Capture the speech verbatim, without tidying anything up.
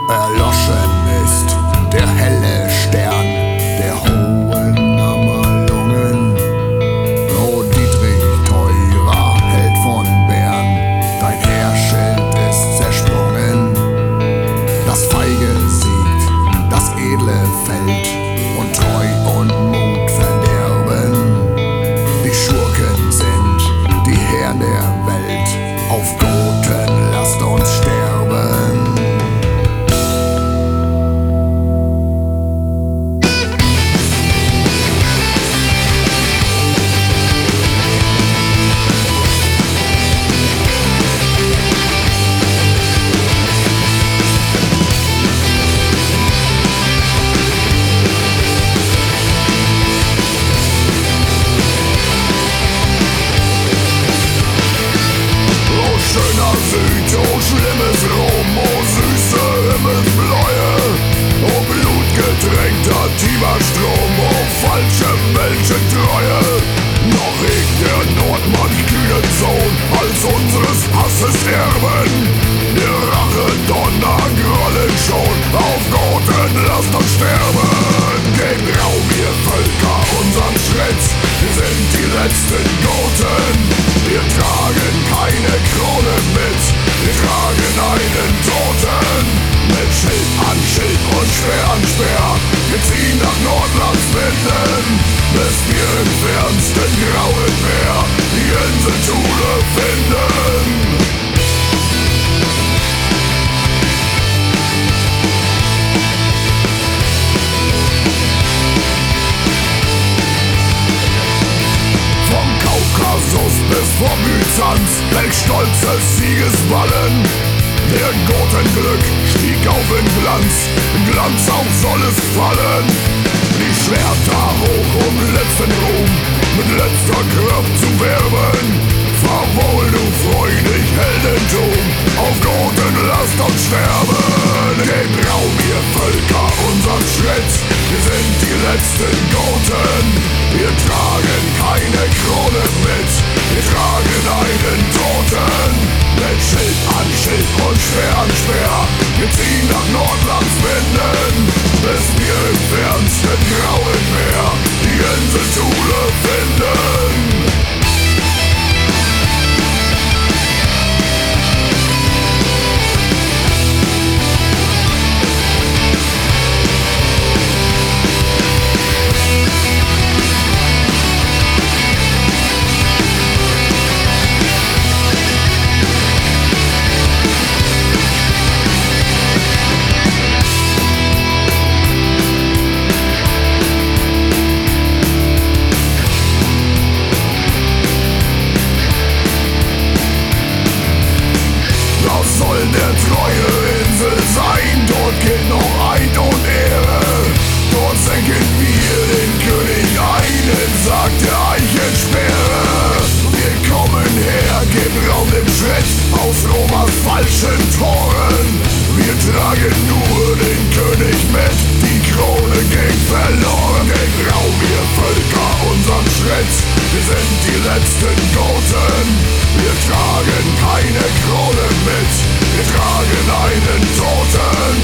Erloschen ist der helle Stern der hohen Amalungen. O Dietrich, teurer Held von Bern, dein Heerschild ist zersprungen. Das Feige siegt, das Edle fällt und Treu und Mut verderben. Die Schurken sind die Herren der Welt, auf Goten lasst uns sterben. Oh schlimmes Rom, oh süße Himmelsbläue, oh blutgetränkter Tiberstrom, oh falsche Menschentreue. Noch hegt der Nordmann kühnen Sohn als unseres Hasses Erben. Der Rache-Donner grollen schon, auf Goten lasst uns sterben. Gebt Raum, ihr Völker, unseren Schritt, wir sind die letzten Goten. Wir tragen keine Krone mit, wir tragen einen Toten. Mit Schild an Schild und Speer an Speer, wir ziehen nach Nordlands Winden, bis wir im fernsten grauen Meer die Insel Thule finden. Bis vor Byzanz, welch stolze Siegesballen. Der Gotenglück stieg auf in Glanz, Glanz auch soll es fallen. Die Schwerter hoch, um letzten Ruhm mit letzter Kraft zu werben. Verwohl, du freudig Heldentum, auf Goten lasst uns sterben. Gebt Raum, ihr Völker, unseren Schritt, wir sind die letzten Goten. Wir tragen keine Krone mit, wir tragen einen Toten. Mit Schild an Schild und Speer an Speer, wir ziehen nach Nordlands Winden, bis wir im fernsten grauen Meer die Insel Thule finden. Der treue Insel sein, dort gilt noch Eid und Ehre. Dort senken wir den König ein, sagt der Eichensperre. Wir kommen her, geben Raum im Schritt aus Romas falschen Toren. Wir tragen nur den König mit, die Krone ging verloren. Gebt Raum, ihr Völker, unseren Schritt, wir sind die letzten Goten. Wir tragen keine Krone mit, wir tragen einen Toten.